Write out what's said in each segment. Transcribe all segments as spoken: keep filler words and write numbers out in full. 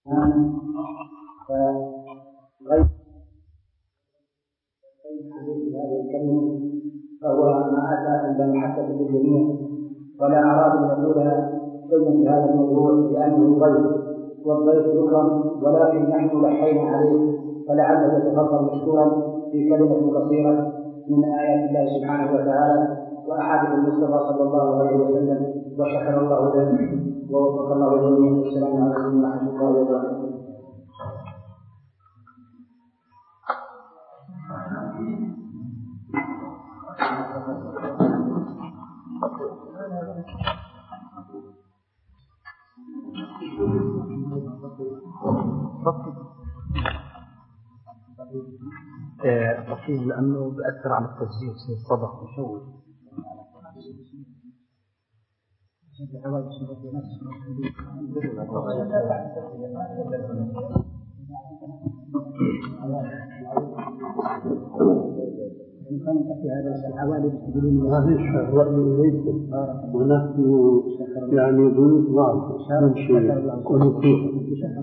فغير هذه الكلمة فهو ما أتى عند المحبة بالجميع، ولا أراد أن يقولها شيئا في هذا الموضوع لأنه ضيف، والضيف يكرم، ولكن نحن لحينا عليه فلعله يتفضل مشكورا في كلمة قصيرة من آيات الله سبحانه وتعالى وأحاديث المصطفى صلى الله عليه وسلم، وشكر الله له ووفق الله جميعا. السلام عليكم ورحمة الله وبركاته. بسيط لأنه بأثر على التسجيل في الصدق وشوي هذا الرأي ليس ونحن يعني ضيوف بعض نمشي ونطيع.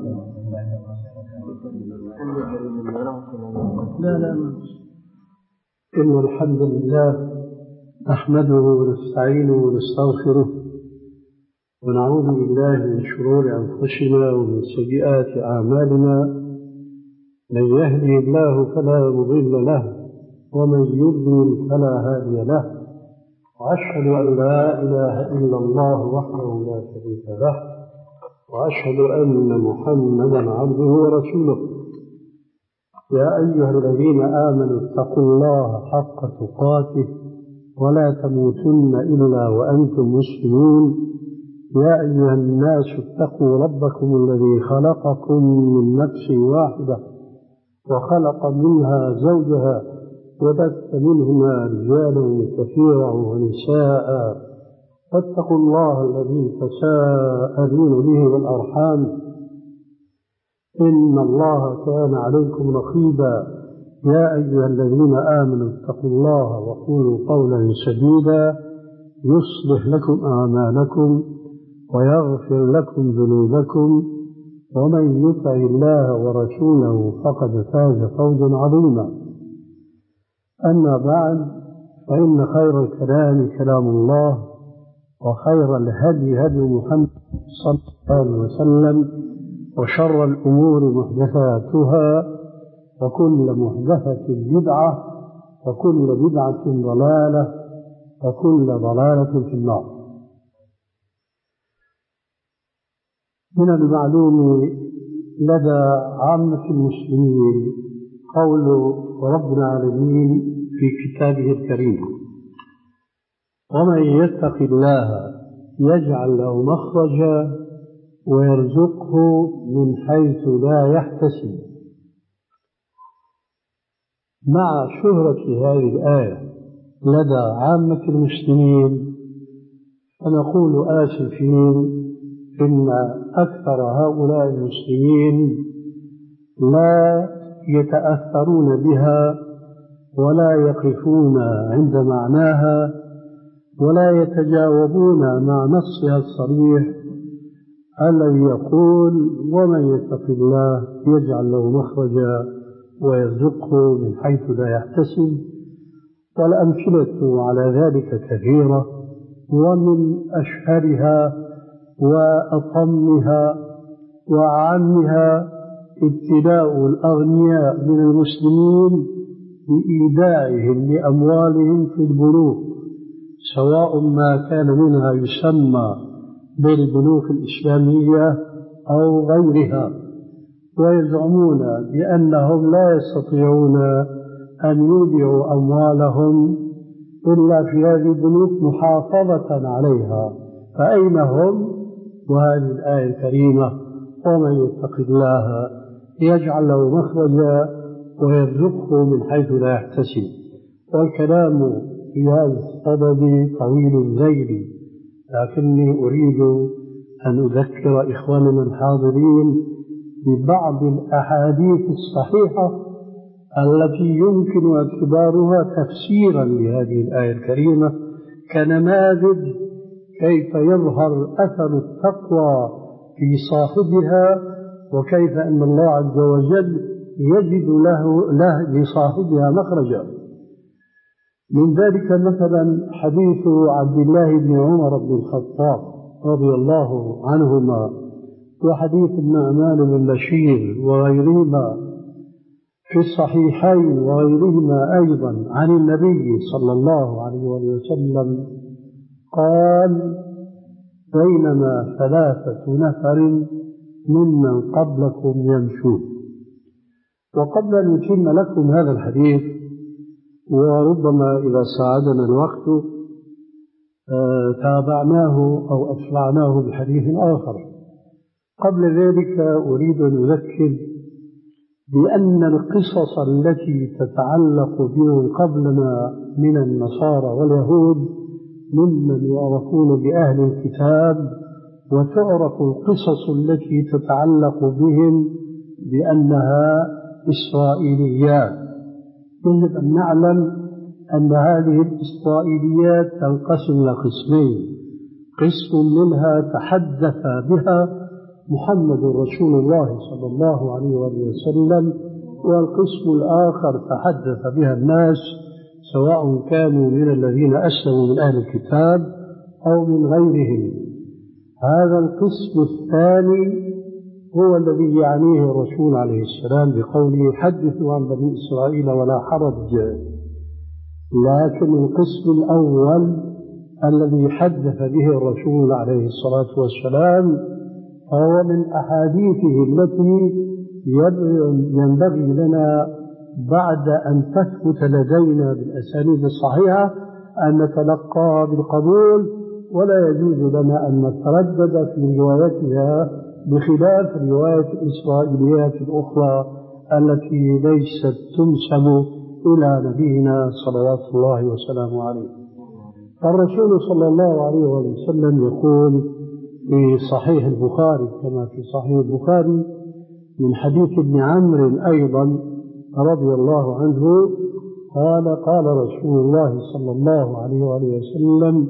لا لا إن الحمد لله نحمده ونستعينه ونستغفره ونعوذ بالله من شرور أنفسنا ومن سيئات أعمالنا، من يهدي الله فلا مضل له ومن يضلل فلا هادي له، وأشهد أن لا إله إلا الله وحده لا شريك له، وأشهد أن محمدا عبده ورسوله. يا أيها الذين آمنوا اتقوا الله حق تقاته ولا تموتن إلا وأنتم مسلمون. يا أيها الناس اتقوا ربكم الذي خلقكم من نفس واحدة وخلق منها زوجها وبث منهما رجالا كثيرا ونساء، فاتقوا الله الذي تساءلون به والأرحام إن الله كان عليكم رقيبا. يا أيها الذين آمنوا اتقوا الله وقولوا قولا سديدا يصلح لكم أعمالكم ويغفر لكم ذنوبكم، ومن يطع الله ورسوله فقد فاز فوزا عظيما. أما بعد، فإن خير الكلام كلام الله، وخير الهدي هدي محمد صلى الله عليه وسلم، وشر الأمور محدثاتها، وكل محدثة بدعة، وكل بدعة ضلالة، وكل ضلالة في النار. من المعلوم لدى عامة المسلمين قول رب العالمين في كتابه الكريم: ومن يتق الله يجعل له مخرجا ويرزقه من حيث لا يحتسب. مع شهرة هذه الآية لدى عامة المسلمين فنقول آسفين إن أكثر هؤلاء المسلمين لا يتأثرون بها ولا يقفون عند معناها ولا يتجاوبون مع نصها الصريح الذي يقول: ومن يتق الله يجعل له مخرجا ويرزقه من حيث لا يحتسب. والأمثلة على ذلك كثيرة، ومن أشهرها وأطمها وأعمها ابتلاء الأغنياء من المسلمين بإيداعهم لأموالهم في البنوك، سواء ما كان منها يسمى بالبنوك الإسلامية أو غيرها، ويزعمون بأنهم لا يستطيعون أن يودعوا أموالهم إلا في هذه البنوك محافظة عليها. فأين هم؟ وهذه الآية الكريمة: ومن يتق الله يجعل له مخرجا ويرزقه من حيث لا يحتسب. والكلام في هذا الصدد طويل الليل، لكني أريد أن أذكر إخواننا الحاضرين ببعض الأحاديث الصحيحة التي يمكن اعتبارها تفسيرا لهذه الآية الكريمة كنماذج كيف يظهر أثر التقوى في صاحبها وكيف أن الله عز وجل يجد له, له لصاحبها مخرجا. من ذلك مثلا حديث عبد الله بن عمر بن الخطاب رضي الله عنهما، وحديث النعمان بن بشير وغيرهما في الصحيحين وغيرهما أيضا عن النبي صلى الله عليه وسلم قال: بينما ثلاثة نفر ممن قبلكم يمشون. وقبل أن نتم لكم هذا الحديث، وربما إذا ساعدنا الوقت تابعناه أو أتبعناه بحديث آخر، قبل ذلك أريد أن أذكر بأن القصص التي تتعلق بهم قبلنا من النصارى واليهود ممن يعرفون بأهل الكتاب، وتعرف القصص التي تتعلق بهم بأنها إسرائيليات. يجب أن نعلم أن هذه الإسرائيليات تنقسم إلى قسمين: قسم منها تحدث بها محمد رسول الله صلى الله عليه وسلم، والقسم الآخر تحدث بها الناس سواء كانوا من الذين أسلموا من أهل الكتاب أو من غيرهم. هذا القسم الثاني هو الذي يعنيه الرسول عليه السلام بقوله: حدثوا عن بني إسرائيل ولا حرج. لكن القسم الأول الذي حدث به الرسول عليه الصلاة والسلام فهو من أحاديثه التي ينبغي لنا بعد أن تثبت لدينا بالأسانيد الصحيحة أن نتلقاها بالقبول، ولا يجوز لنا أن نتردد في روايتها بخلاف رواية الإسرائيليات الأخرى التي ليست تنسب إلى نبينا صلوات الله وسلامه عليه. الرسول صلى الله عليه وسلم يقول في صحيح البخاري كما في صحيح البخاري من حديث ابن عمرو أيضا رضي الله عنه قال: قال رسول الله صلى الله عليه وسلم: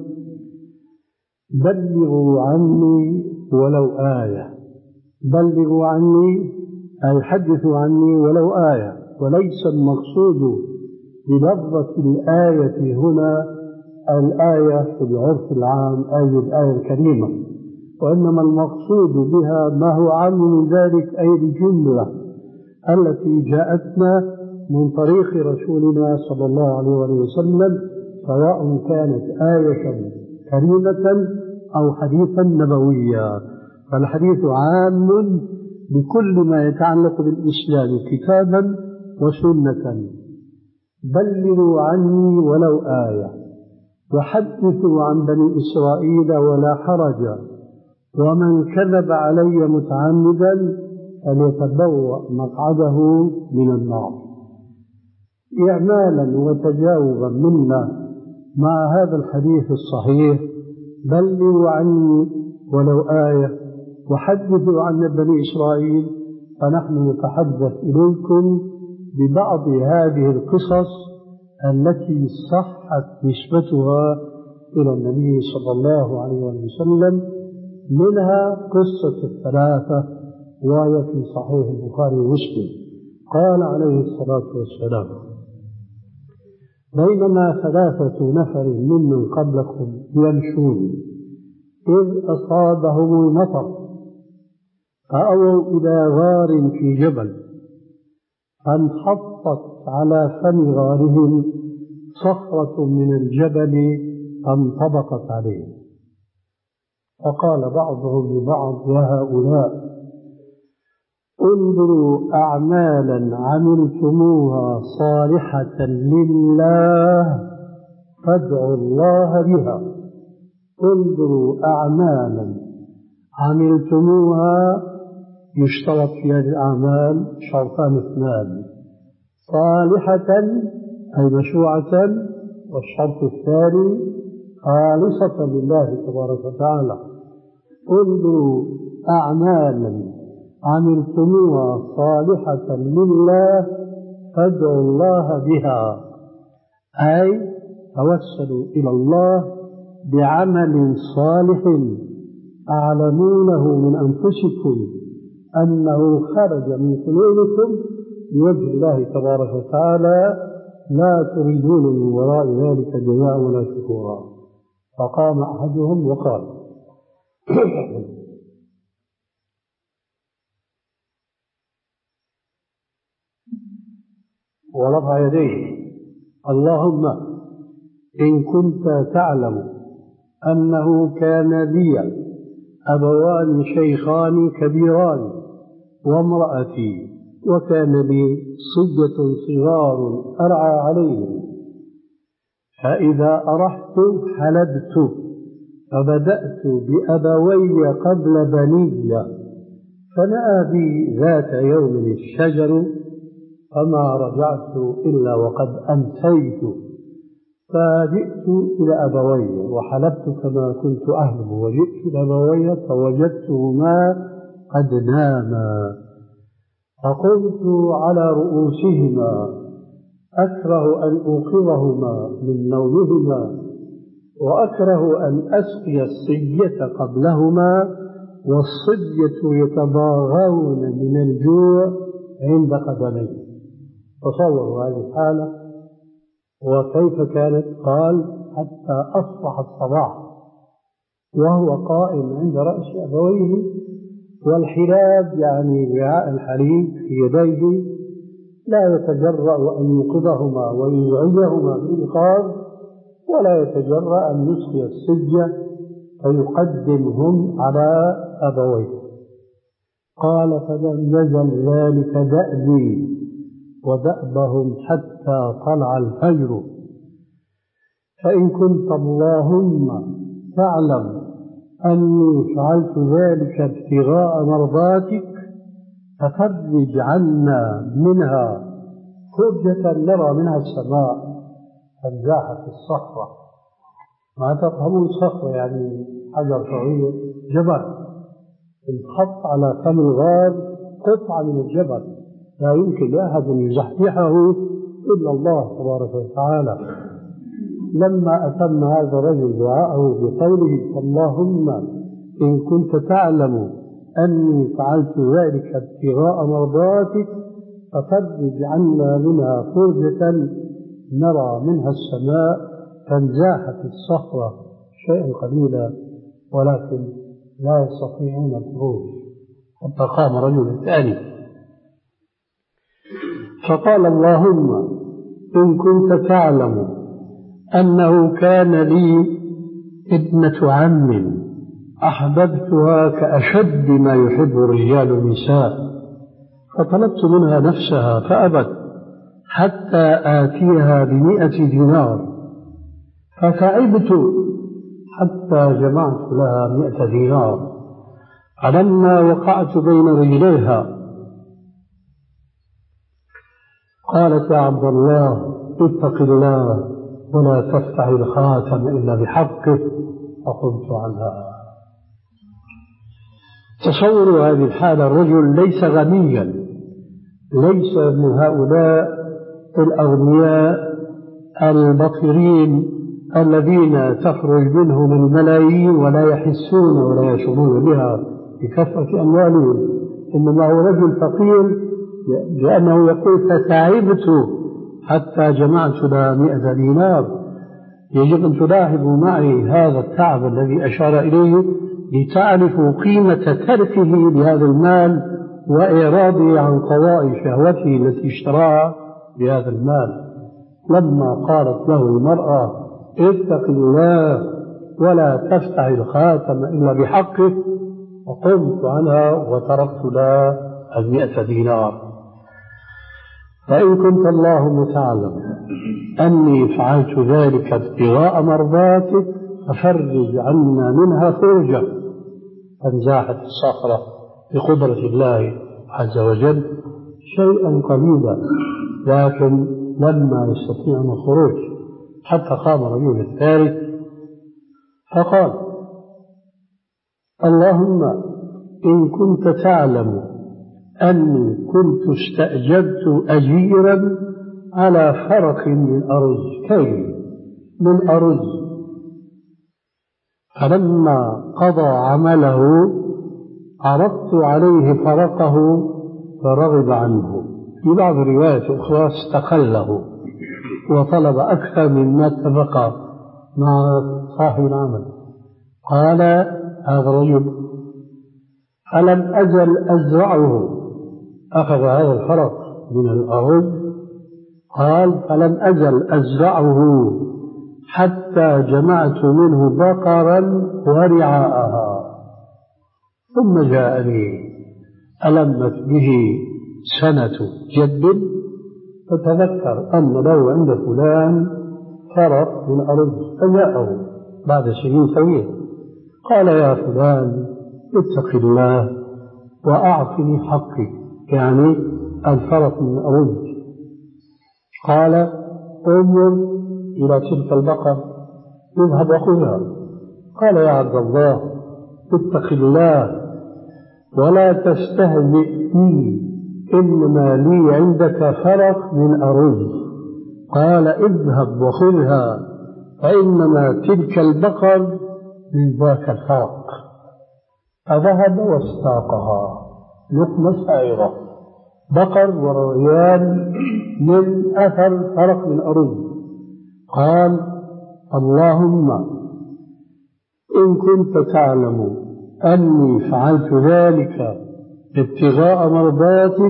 بلغوا عني ولو آية. بلغوا عني أي حدثوا عني ولو آية، وليس المقصود بلفظة الآية هنا الآية في العرف العام أي الآية الكريمة، وإنما المقصود بها ما هو عام من ذلك، أي الجملة التي جاءتنا من طريق رسولنا صلى الله عليه وسلم، سواء كانت آية كريمة أو حديثا نبويا. فالحديث عام بكل ما يتعلق بالإسلام كتابا وسنة. بلغوا عني ولو آية، وحدثوا عن بني إسرائيل ولا حرج، ومن كذب علي متعمدا فليتبوأ مقعده من النار. إعمالا وتجاوبا منا مع هذا الحديث الصحيح: بلغوا عني ولو آية وحدثوا عن بني إسرائيل، فنحن نتحدث إليكم ببعض هذه القصص التي صحت نسبتها إلى النبي صلى الله عليه وسلم، منها قصة الثلاثة وهي في صحيح البخاري ومسلم. قال عليه الصلاة والسلام: بينما ثلاثة نفر ممن قبلكم يمشون إذ أصابهم المطر فأووا إلى غار في جبل، فانحطت على فم غارهم صخرة من الجبل فانطبقت عليهم، فقال بعضهم لبعض: يا هؤلاء، انظروا أعمالا عملتموها صالحة لله فادعوا الله بها. انظروا أعمالا عملتموها، يشترط في هذه الأعمال شرطان اثنان: صالحة أي مشروعة، والشرط الثاني خالصة لله تبارك وتعالى. انظروا أعمالا عملتموها صالحة لله فادعوا الله بها، أي توسلوا إلى الله بعمل صالح أعلمونه من أنفسكم أنه خرج من قلوبكم لوجه الله تبارك وتعالى لا تريدون من وراء ذلك جزاء ولا شكورا. فقام أحدهم وقال ورفع يديه: اللهم إن كنت تعلم أنه كان لي أبوان شيخان كبيران وامرأتي وكان لي صبية صغار أرعى عليهم، فإذا أرحت حلبت، فبدأت بأبوي قبل بني، فنأى بي ذات يوم الشجر فما رجعت إلا وقد أمسيت، فجئت إلى أبوي وحلبت كما كنت أهلم، وجئت إلى أبوي فوجدتهما قد ناما، فقمت على رؤوسهما أكره أن أوقظهما من نومهما، وأكره أن أسقي الصبية قبلهما، والصبية يتضاغون من الجوع عند قدميه. تصوروا هذه الحالة وكيف كانت. قال: حتى أصبح الصباح وهو قائم عند رأس أبويه، والحلاب يعني وعاء الحليب في يديه، لا يتجرأ أن يوقظهما ويزعجهما بالإيقاظ، ولا يتجرأ أن يسقي الصبية فيقدمهم على أبويه. قال: فلم يزل ذلك دأبي ودأبهم حتى طلع الفجر، فإن كنت اللهم تعلم أني فعلت ذلك ابتغاء مرضاتك ففرج عنا منها فرجة نرى منها السماء، فانزاحت الصخرة. ما تفهمون الصخرة يعني حجر صغير، جبل انحط على فم الغار قطعة من الجبل لا يمكن لأحد أن يزحزحه إلا الله تبارك وتعالى. لما أتم هذا الرجل دعاءه بقوله: اللهم إن كنت تعلم أني فعلت ذلك ابتغاء مرضاتك ففرج عنا منها فرجة نرى منها السماء، فانزاحت الصخرة شيئا قليلا ولكن لا يستطيعون الخروج، حتى قام رجل ثاني فقال: اللهم إن كنت تعلم أنه كان لي ابنة عم أحببتها كأشد ما يحب الرجال النساء، فطلبت منها نفسها فأبت حتى آتيها بمئة دينار، فتعبت حتى جمعت لها مئة دينار، فلما وقعت بين رجليها قالت: يا عبد الله اتق الله ولا تفتح الخاتم إلا بحقه، فقمت عنها. تصوروا هذه الحالة، الرجل ليس غنيا، ليس من هؤلاء الأغنياء البطرين الذين تخرج منهم الملايين ولا يحسون ولا يشعرون بها بكثرة أموالهم، إنما هو رجل فقير لأنه يقول: فتعبت حتى جمعت لها مئة دينار. يجب أن تلاحظوا معي هذا التعب الذي أشار إليه لتعرفوا قيمة تركه لهذا المال وإعراضه عن قضاء شهوته التي اشتراها بهذا المال. لما قالت له المرأة: اتق الله ولا تفتح الخاتم إلا بحقه، وقمت عنها وتركت لها المئة دينار. فإن كنت اللهم تعلم أني فعلت ذلك ابتغاء مرضاتك ففرج عنا منها فرجة، فانزاحت الصخرة بقدرة الله عز وجل شيئا قليلا، لكن لما يستطيعون الخروج حتى قام رجل الثالث فقال: اللهم إن كنت تعلم أني كنت استأجرت أجيرا على فرق من أرز، كيل من أرز، فلما قضى عمله عرضت عليه فرقه فرغب عنه. في بعض الروايات الأخرى استقله وطلب أكثر مما اتفق مع صاحب العمل. قال هذا الرجل: ألم أزل أزرعه. أخذ هذا الفرق من الأرض، قال: فلم أزل أزرعه حتى جمعت منه بقرا ورعاءها، ثم جاءني ألمت به سنة جد، فتذكر أن له عند فلان فرق من أرض، فجاءه بعد سنين طويلة قال: يا فلان اتق الله وأعطني حقي، يعني الفرق من أرض. قال: انظر إلى تلك البقر، اذهب وخذها. قال: يا عبد الله اتق الله ولا تستهزئ بي، إنما لي عندك فرق من أرز. قال: اذهب وخذها، فإنما تلك البقر من ذاك الفرق. فذهب واستاقها لقمة سائغة، بقر وريان من أثر فرق من أرز. قال: اللهم إن كنت تعلم أني فعلت ذلك ابتغاء مرضاتك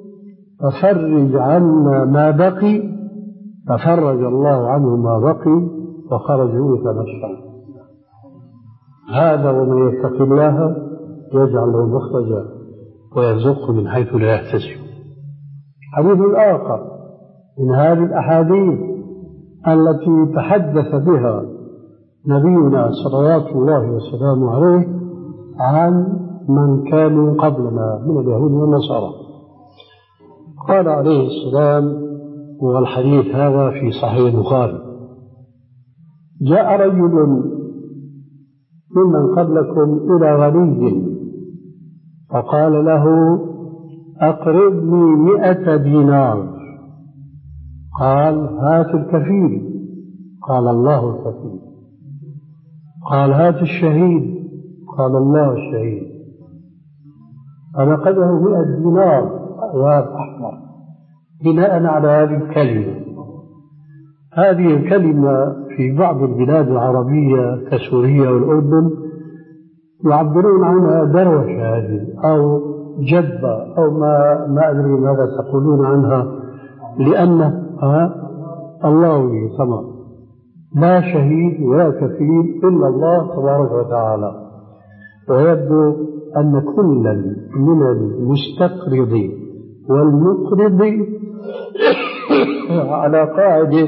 ففرج عنا ما بقي. ففرج الله عنه ما بقي وخرجوا يتمشون. هذا ومن يتق الله يجعل له مخرجا ويرزقه من حيث لا يحتسب. حديث آخر من هذه الأحاديث التي تحدث بها نبينا صلوات الله وسلامه عليه عن من كانوا قبلنا من اليهود والنصارى. قال عليه السلام، والحديث هذا في صحيح البخاري: جاء رجل ممن قبلكم إلى غني فقال له: أقرضني مئة دينار. قال: هات الكفيل. قال: الله الكفيل. قال: هات الشهيد. قال: الله الشهيد. فنقده مئة دينار أعواد أحمر بناء على هذه الكلمة. هذه الكلمة في بعض البلاد العربية كسوريا والأردن يعبرون عنها دروشة هذه أو جبة أو ما ما أدري ماذا تقولون عنها، لأن الله تمام لا شهيد ولا كفيل إلا الله تبارك وتعالى. ويبدو أن كلا من المستقرض والمقرض على قاعدة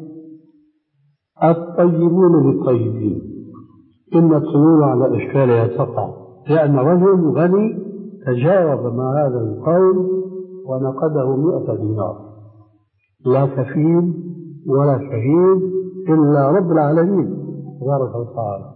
الطيبون للطيبين، إن الطيور على إشكالها تقع، لأن رجل غني تجاوب مع هذا القول ونقده مئة دينار، لا كفيل ولا شهيد إلا رب العالمين تبارك وتعالى.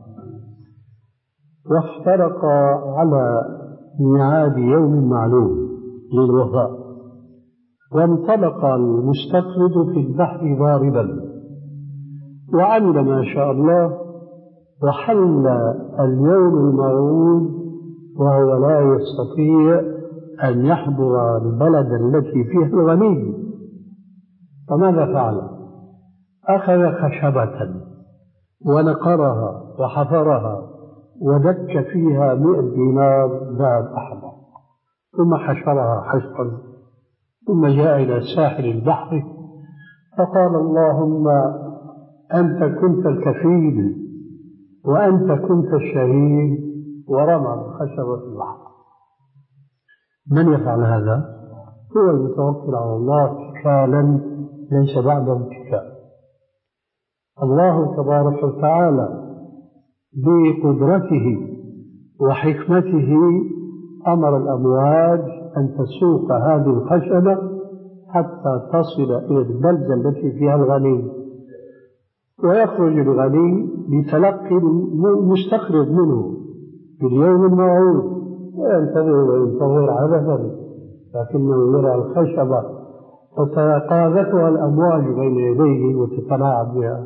وافترق على ميعاد يوم معلوم للوفاء، وانطلق المستقرض في البحر ضاربا وعمل ما شاء الله، وحل اليوم الموعود وهو لا يستطيع أن يحضر البلد التي فيها الغني. فماذا فعل؟ أخذ خشبة ونقرها وحفرها ودك فيها مئة دينار ذهب أحمر، ثم حشرها حشرا، ثم جاء إلى ساحل البحر فقال: اللهم أنت كنت الكفيل وأنت كنت الشهيد، ورمى الخشبة في البحر. من يفعل هذا؟ هو المتوكل على الله اتكالا ليس بعده اتكال. الله تبارك وتعالى بقدرته وحكمته أمر الأمواج أن تسوق هذه الخشبة حتى تصل إلى البلدة التي فيها الغني، ويخرج الغني لتلقي المستقرض منه في اليوم الموعود، وينتظر وينتظر عبثا، لكنه يرى الخشبة فتقاذفها الأمواج بين يديه وتتلاعب بها،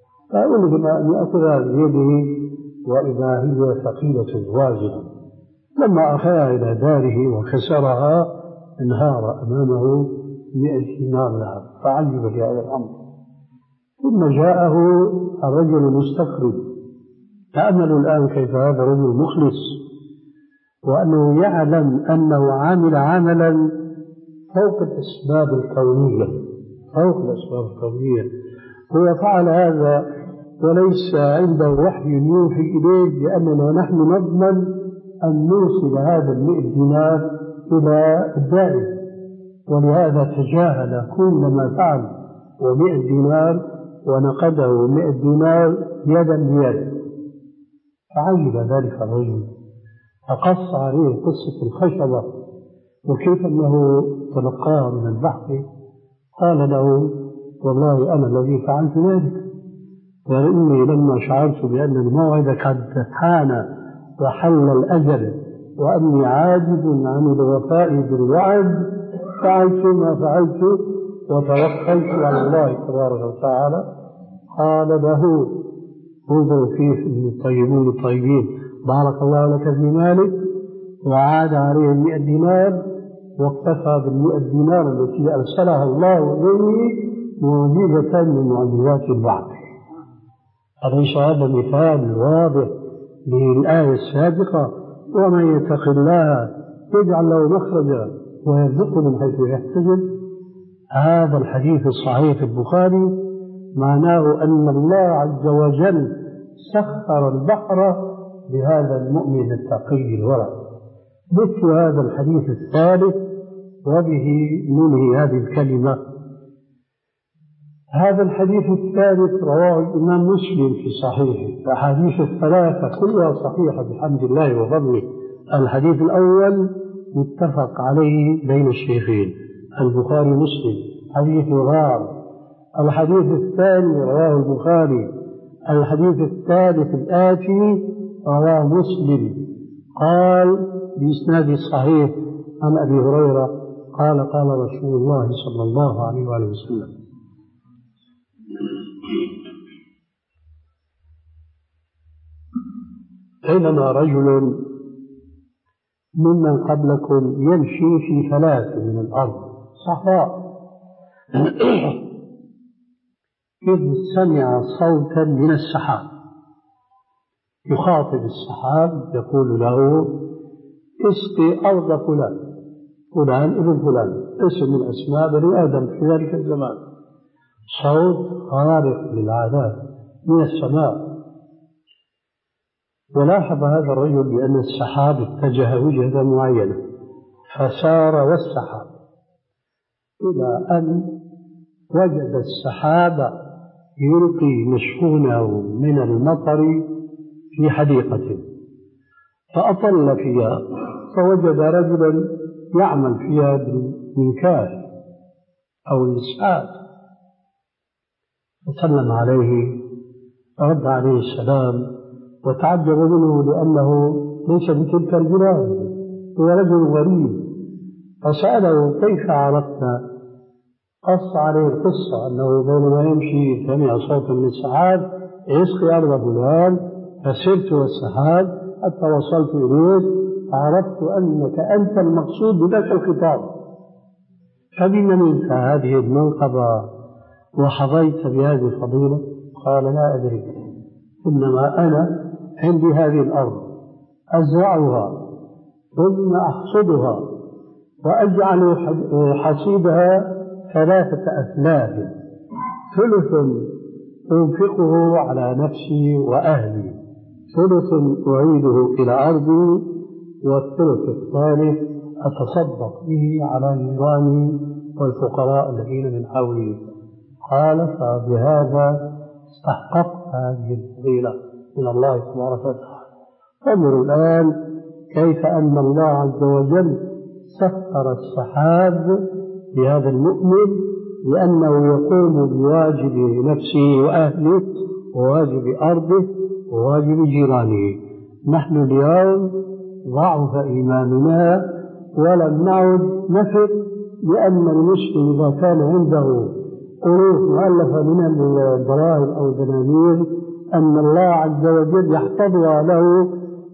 فألهم أن يأخذها بيده وإذا هي ثقيلة واجبة. لما أخذها إلى داره وكسرها انهار أمامه مئة دينار ذهب، فعجب لهذا الأمر. ثم جاءه الرجل المستقرب. تأملوا الآن كيف هذا الرجل مخلص، وأنه يعلم أنه عامل عملا فوق الأسباب الكونية، فوق الأسباب الكونية. هو فعل هذا وليس عنده وحي يوحي إليه، لأننا نحن نضمن أن نوصل هذا المئة دينار إلى الدائم، ولهذا تجاهل كل ما فعل ومئة دينار ونقده مئة دينار يدا بيد. فعجب ذلك الرجل، فقص عليه قصة الخشبة وكيف أنه تلقاها من البحث. قال له: والله أنا الذي فعلت ذلك، وإني لما شعرت بأن الموعد قد حان وحل الأجل وأني عاجز عن الوفاء بالوعد فعلت ما فعلت وتوكلت على الله تبارك وتعالى. قال له: انظروا كيف الطيبون الطيبين، بارك الله لك في مالك، وعاد عليه المئة دينار واكتفى بالمئة دينار التي أرسلها الله إليه معجزة من معجزات الوعد. أليس هذا مثال واضح للآية السابقة؟ ومن يتق الله يجعل له مخرجا ويرزقه من حيث يحتسب. هذا الحديث الصحيح في البخاري معناه أن الله عز وجل سخر البحر لهذا المؤمن التقي الورع. مثل هذا الحديث الثالث، وبه ننهي هذه الكلمة. هذا الحديث الثالث رواه الإمام مسلم في صحيحه، فحديث الثلاثة كلها صحيحة بحمد الله وفضله. الحديث الأول متفق عليه بين الشيخين البخاري مسلم، حديث غار. الحديث الثاني رواه البخاري. الحديث الثالث الآتي رواه مسلم، قال بإسناد صحيح عن أبي هريرة قال: قال رسول الله صلى الله عليه وآله وسلم: بينما رجل ممن قبلكم يمشي في ثلاث من الأرض صحراء إذ سمع صوتا من السحاب يخاطب السحاب يقول له: اسقي أرض فلان، فلان ابن فلان، اسم من أسماء بني آدم في ذلك الزمان. صوت خارق للعادات من السماء. ولاحظ هذا الرجل بأن السحاب اتجه وجهة معينة، فسار والسحاب إلى أن وجد السحاب يلقي مشحونه من المطر في حديقة، فأطل فيها فوجد رجلا يعمل فيها بالمنكاس أو الإسعاد، فسلم عليه رد عليه السلام وتعجب منه لأنه ليس بتلك البلاد، هو رجل غريب. فسأله: كيف عرفت؟ قص عليه القصة أنه بينما يمشي سمع صوتا من السحاب: اسقي أرض فلان، فسرت والسحاب حتى وصلت إليك، عرفت أنك أنت المقصود بذاك الخطاب، فبما منك هذه المنقبة وحظيت بهذه الفضيلة؟ قال: لا أدري، إنما أنا عندي هذه الأرض أزرعها ثم أحصدها وأجعل حصيدها ثلاثة أثلاث، ثلث أنفقه على نفسي وأهلي، ثلث أعيده إلى أرضي، والثلث الثالث أتصدق به على جيراني والفقراء الذين من حولي. قال: فبهذا استحققت هذه الفضيلة من الله تبارك وتعالى. انظروا الآن كيف أن الله عز وجل سخر السحاب لهذا المؤمن لأنه يقوم بواجب نفسه وأهله وواجب أرضه وواجب جيرانه. نحن اليوم ضعف إيماننا ولم نعد نثق بأن المسلم إذا كان عنده ألوف مؤلفة من الدراهم أو الدنانير أن الله عز وجل يحفظها له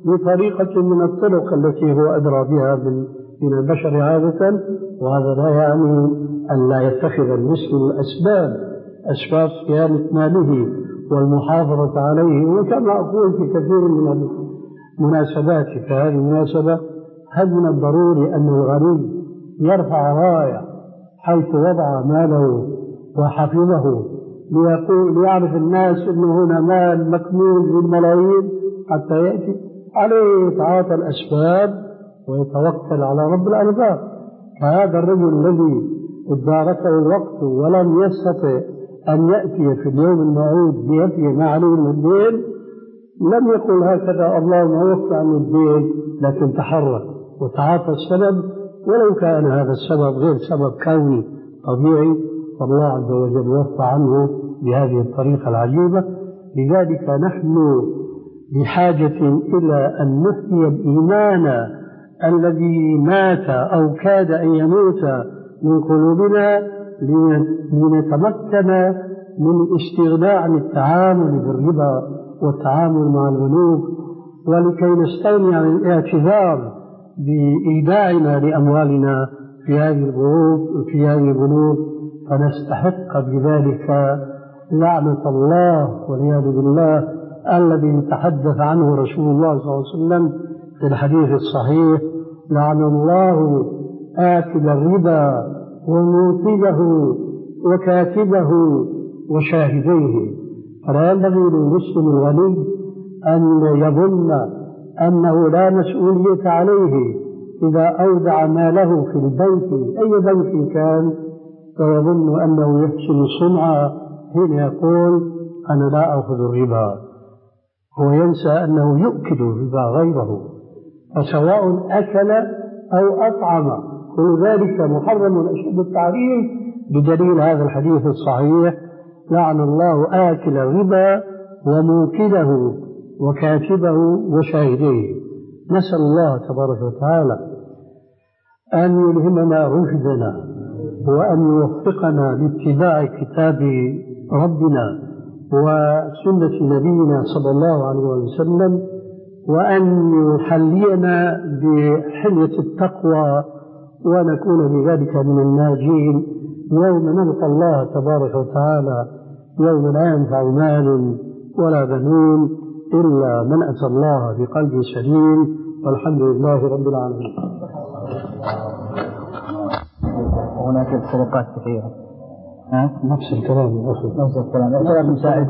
بطريقة من الطرق التي هو أدرى بها من من البشر عادة، وهذا لا يعني أن لا يتخذ المسلم الأسباب، أسباب صيانة ماله والمحافظة عليه. وكما أقول في كثير من المناسبات كهذه المناسبة، هل من الضروري أن الغني يرفع راية حيث وضع ماله وحفظه ليقول ليعرف الناس أنه هنا مال مكنون بالملايين حتى يأتي عليه يتعاطى الأسباب ويتوكل على رب الأرباب؟ فهذا الرجل الذي اداركه الوقت ولم يستطع أن يأتي في اليوم الموعود ليأتي ما عليه من الدين، لم يقل هكذا اللهم وفق عن الدين، لكن تحرك وتعاطى السبب، ولو كان هذا السبب غير سبب كوني طبيعي، فالله عز وجل وفق عنه بهذه الطريقة العجيبة. لذلك نحن بحاجة إلى أن نحيي الإيمان الذي مات أو كاد أن يموت من قلوبنا لنتمكن من الاستغناء عن التعامل بالربا والتعامل مع البنوك، ولكي نستغني عن الاعتذار بإيداعنا لأموالنا في هذه البنوك في هذه البنوك فنستحق بذلك لعنة الله والعياذ بالله، الذي تحدث عنه رسول الله صلى الله عليه وسلم في الحديث الصحيح: لعن الله آكل الربا وموكله وكاتبه وشاهديه. فلا ينبغي للمسلم الغني أن يظن أنه لا مسؤولية عليه إذا أودع ماله في البنك أي بنك كان، فيظن أنه يحسن صنعا حين يقول أنا لا أخذ الربا، هو ينسى أنه يؤكل الربا غيره، فسواء أكل أو أطعم كل ذلك محرم أشد التعريف بدليل هذا الحديث الصحيح: لعن الله آكل الربا وموكله وكاتبه وشاهديه. نسأل الله تبارك وتعالى أن يلهمنا رشدنا وأن يوفقنا لاتباع كتاب ربنا وسنة نبينا صلى الله عليه وسلم، وأن يحلينا بحلية التقوى ونكون بذلك من الناجين يوم نلقى الله تبارك وتعالى، يوم لا ينفع مال ولا بنون إلا من أتى الله بقلب سليم، والحمد لله رب العالمين. هناك السرقات كثيرة. ها؟ نفس الكلام يا أخي، نفس الكلام الكلام مساعد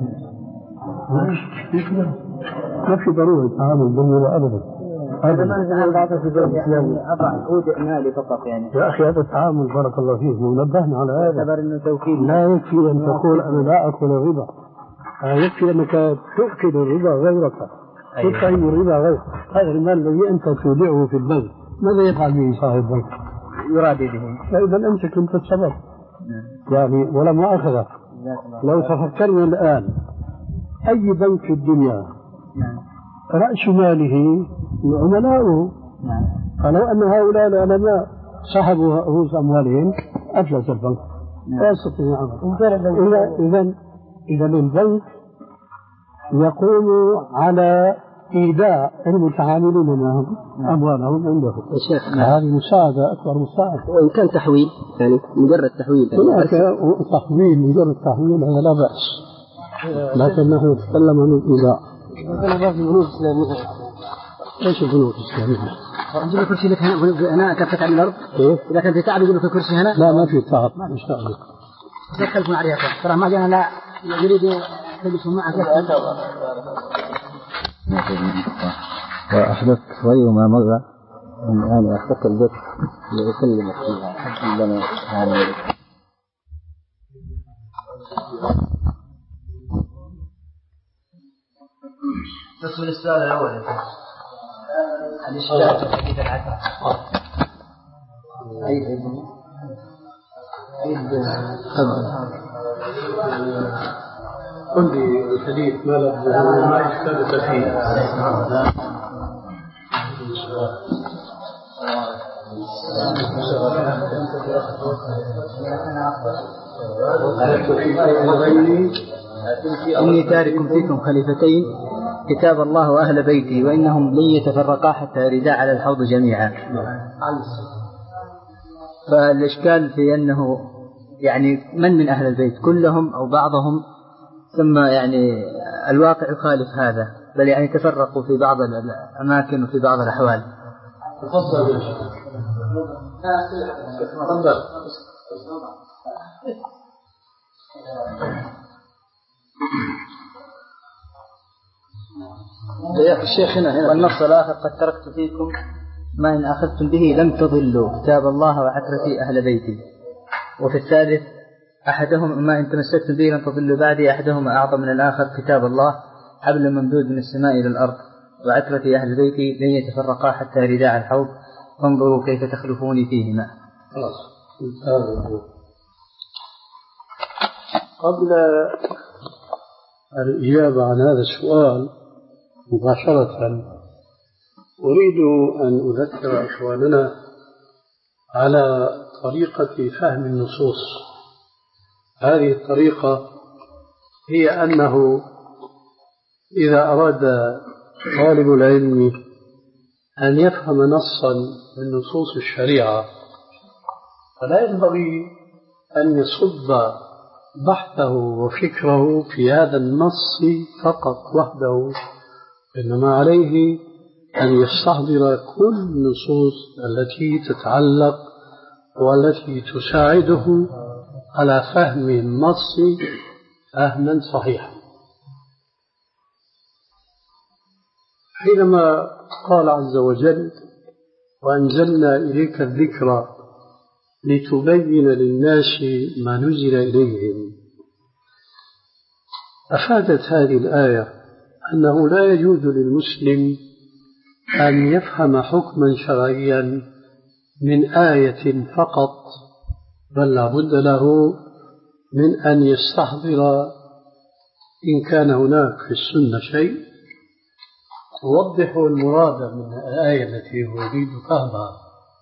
ما في ضرورة تعامل بالربا أبدا. هذا ما نزل بعض في الدنيا يعني أضع أودع مالي فقط يعني. يا أخي هذا التعامل بارك الله فيك ونبهنا على هذا. اعتبر إنه توكيل. لا يكفي أن تقول أنا لا أكل الربا، يكفي أنك تؤكل الربا غيرك، تطعم الربا غيرك. هذا المال الذي أنت تودعه في البنك ماذا يفعل به صاحب البنك؟ يرادي به. فإذا أنت كنت السبب يعني، ولا مؤاخذة. لو تفكرنا الآن أي بنك في الدنيا رأس ماله عملاؤه، فلو أن هؤلاء العلماء سحبوا رؤوس أموالهم أفلس البنك لا يستطيع عمله. إذا إذا البنك يقوم على إيداع المتعاملين معهم أموالهم عنده. هذه مساعدة، أكبر مساعدة. وإن كان تحويل يعني مجرد تحويل، هناك تحويل مجرد تحويل هذا لا بأس، لكن نحن نتكلم عن الإيداع. مثلا في البنوك الإسلامية. ايش البنوك الإسلامية؟ نجيب الكرسي لك هنا، هنا كفتك على الأرض. إيه؟ إذا كان في تعب يجيب لك الكرسي هنا. لا ما في تعب إن شاء الله. تختلفون عليها ترى ما جانا لا يريد يجلسون معك. وأحدث غير ما مر من الآن أحدث البيت لأكلمك فيها عندما يعني تصل السؤال الأول عن الشجاعة في حديث العسل. عيد عيد قل لي الحديث ما لفظه ما اشتبك فيه. إني تارك فيكم خليفتين كتاب الله وأهل بيتي وإنهم لن يتفرقا حتى يردا على الحوض جميعا. فالإشكال في أنه يعني من من أهل البيت كلهم أو بعضهم، ثم يعني الواقع يخالف هذا، بل يعني تفرقوا في بعض الأماكن وفي بعض الأحوال. تفضل. يا الشيخ هنا هنا والنص الآخر قد تركت فيكم ما إن أخذتم به لم تضلوا كتاب الله وعترتي أهل بيتي. وفي الثالث أحدهم ما إن تمسكتم به لم تضلوا بعدي، أحدهما أعظم من الآخر كتاب الله حبل ممدود من السماء إلى الأرض، وعترتي أهل بيتي لن يتفرقا حتى يردا على الحوض، فانظروا كيف تخلفوني فيهما. قبل الإجابة عن هذا السؤال مباشرة أريد أن أذكر إخواننا على طريقة فهم النصوص. هذه الطريقة هي أنه إذا أراد طالب العلم أن يفهم نصا من نصوص الشريعة فلا ينبغي أن يصب بحثه وفكره في هذا النص فقط وحده، إنما عليه أن يستحضر كل النصوص التي تتعلق والتي تساعده على فهم النص فهما صحيحا. حينما قال عز وجل وأنزلنا إليك الذكر لتبين للناس ما نزل إليهم، أفادت هذه الآية أنه لا يجوز للمسلم أن يفهم حكما شرعيا من آية فقط، بل لا بد له من أن يستحضر إن كان هناك في السنة شيء يوضح المراد من الآية التي يريد فهمها،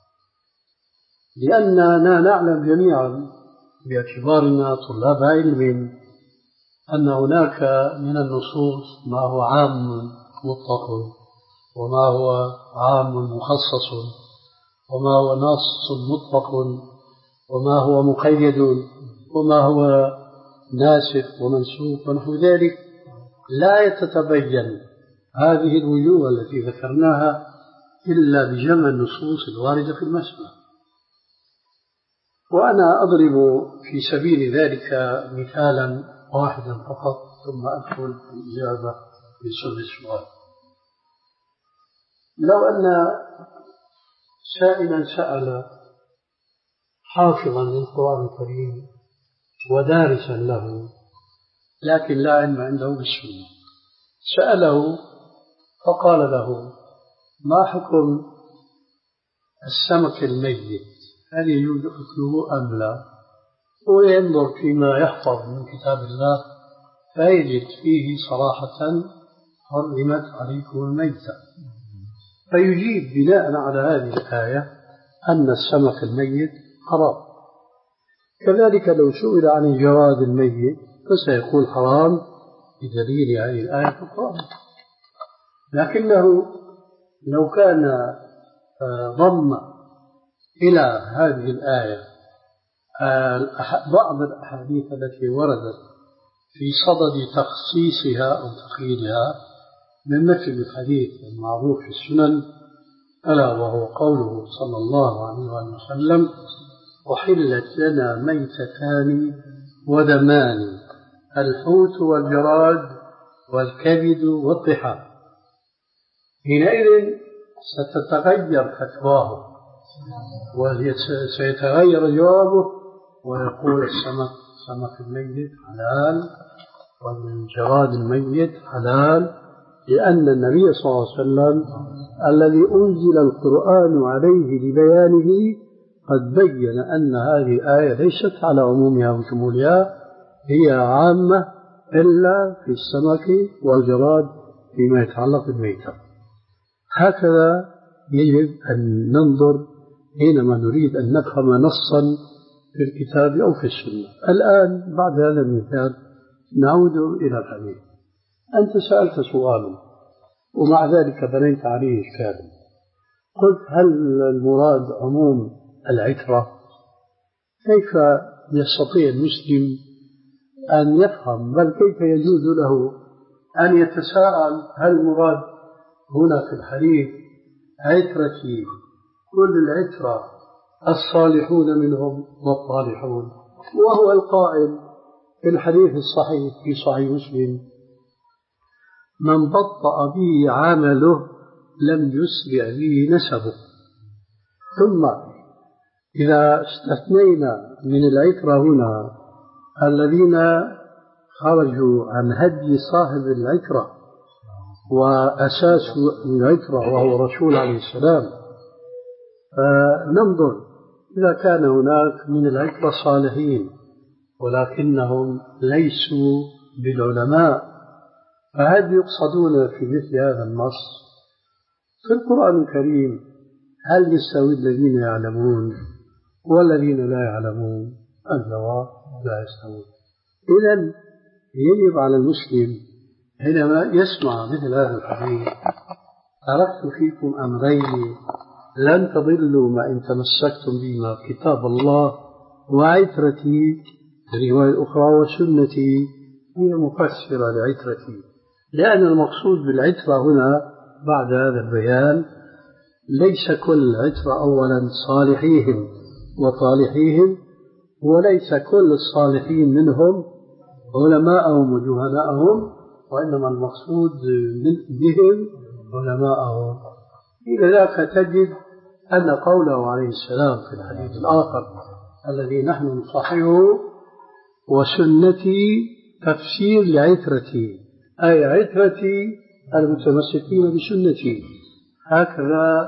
لأننا نعلم جميعا باعتبارنا طلاب علم أن هناك من النصوص ما هو عام مطلق، وما هو عام مخصص، وما هو نص مطلق، وما هو مقيد، وما هو ناسخ ومنسوخ ونحو ذلك. لا يتتبين هذه الوجوه التي ذكرناها إلا بجمع النصوص الواردة في المسألة. وأنا أضرب في سبيل ذلك مثالا واحدا فقط ثم أدخل في الإجابة في صلب السؤال. لو أن سائلا سأل حافظا للقرآن الكريم ودارسا له لكن لا علم عنده بالسنة، سأله فقال له ما حكم السمك الميت، هل يجوز أكله أم لا؟ وينظر فيما يحفظ من كتاب الله فيجد فيه صراحة حرمت عليكم الميتة، فيجيب بناء على هذه الآية أن السمك الميت حرام. كذلك لو سئل عن الجراد الميت فسيقول حرام بدليل هذه الآية في القرآن. لكنه لو كان ضم إلى هذه الآية بعض الأحاديث التي وردت في صدد تخصيصها أو تقييدها، من مثل الحديث المعروف في السنن ألا وهو قوله صلى الله عليه وسلم أحلت لنا ميتتان ودمان الحوت والجراد والكبد والطحال، حينئذ ستتغير فتواه وسيتغير جوابه ويقول السمك سمك الميت حلال والجراد الميت حلال، لأن النبي صلى الله عليه وسلم الذي أنزل القرآن عليه لبيانه قد بين أن هذه الآية ليست على عمومها وشمولها، هي عامة إلا في السمك والجراد فيما يتعلق بالميتة. هكذا يجب أن ننظر حينما نريد أن نفهم نصا في الكتاب أو في السنة. الآن بعد هذا المثال نعود إلى الحديث. أنت سألت سؤالا ومع ذلك بنيت عليه إشكالا. قلت هل المراد عموم العترة؟ كيف يستطيع المسلم أن يفهم، بل كيف يجوز له أن يتساءل هل المراد هنا في الحديث عترتي كل العترة الصالحون منهم والطالحون، وهو القائل في الحديث الصحيح في صحيح مسلم من بطأ به عمله لم يسرع به نسبه. ثم إذا استثنينا من العترة هنا الذين خرجوا عن هدي صاحب العترة وأساس العترة وهو رسول عليه السلام، فننظر إذا كان هناك من العترة صالحين ولكنهم ليسوا بالعلماء، فهل يقصدون في مثل هذا النص؟ في القرآن الكريم هل يستوي الذين يعلمون والذين لا يعلمون؟ الجواب لا يستوون. إذن يجب على المسلم حينما يسمع مثل هذا الحديث تركت فيكم أمرين لن تضلوا ما إن تمسكتم بهما كتاب الله وعترتي، الرواية الأخرى وسنتي، هي مفسرة لعترتي، لأن المقصود بالعترة هنا بعد هذا البيان ليس كل عترة أولا صالحيهم وطالحيهم، وليس كل الصالحين منهم علماءهم وجهلاءهم، وإنما المقصود بهم علماءهم. إلى ذاك تجد أن قوله عليه السلام في الحديث الآخر الذي نحن نصححه وسنتي تفسير لعترتي، أي عترتي المتمسكين بسنتي. هكذا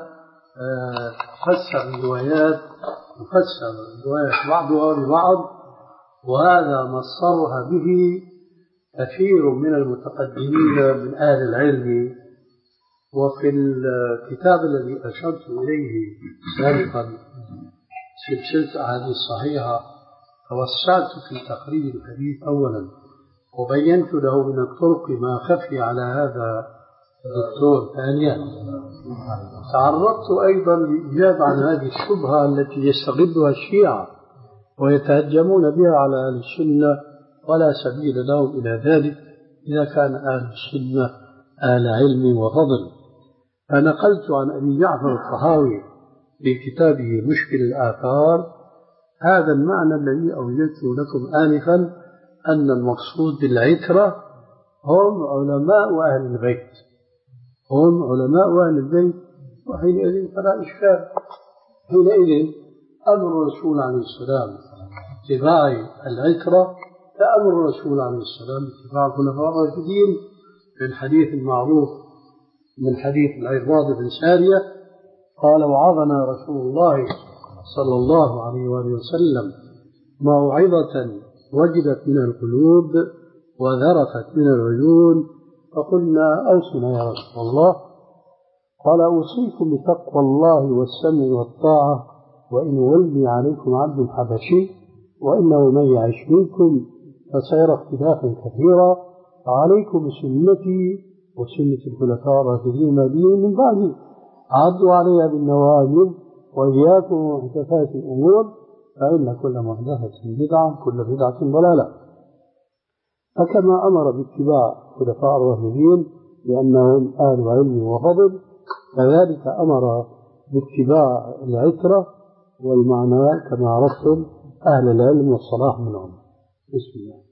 فسر الروايات مفسر الروايات بعضها ببعض، وهذا مصرها به كثير من المتقدمين من أهل العلم. وفي الكتاب الذي أشرت إليه سابقا سلسلة أحاديث صحيحة توسعت في تخريج الحديث أولا، وبينت له من الطرق ما خفي على هذا الدكتور. ثانيا تعرضت أيضا للإجابة عن هذه الشبهة التي يستغلها الشيعة ويتهجمون بها على أهل السنة، ولا سبيل لهم إلى ذلك إذا كان أهل السنة أهل علم وفضل. فنقلت عن أبي جعفر الطحاوي في كتابه مشكل الآثار هذا المعنى الذي أوجدته لكم آنفا، أن المقصود بالعترة هم علماء أهل البيت، هم علماء أهل البيت. وحينئذ فلا إشكال، حينئذ أمر الرسول عليه السلام اتباع العترة كأمر الرسول عليه السلام اتباع الخلفاء الراشدين، في الحديث المعروف من حديث العرباض بن سارية قال وعظنا رسول الله صلى الله عليه وآله وسلم موعظة وجدت من القلوب وذرفت من العيون، فقلنا أوصنا يا رسول الله. قال أوصيكم بتقوى الله والسمع والطاعة وإن ولي عليكم عبد حبشي وإنه من يعش منكم فسيرى اختلافا كثيرا، فعليكم بسنتي وسنة الخلفاء الراشدين المهديين من بعدي عضوا عليها بالنواجذ وإياكم ومحدثات الأمور فإن كل محدثة بدعة كل بدعة ضلالة. فكما أمر باتباع الخلفاء الراشدين لأنهم أهل علم وفضل، كذلك أمر باتباع العترة والمعنى كما عرفتم أهل العلم والصلاح منهم. بسم الله.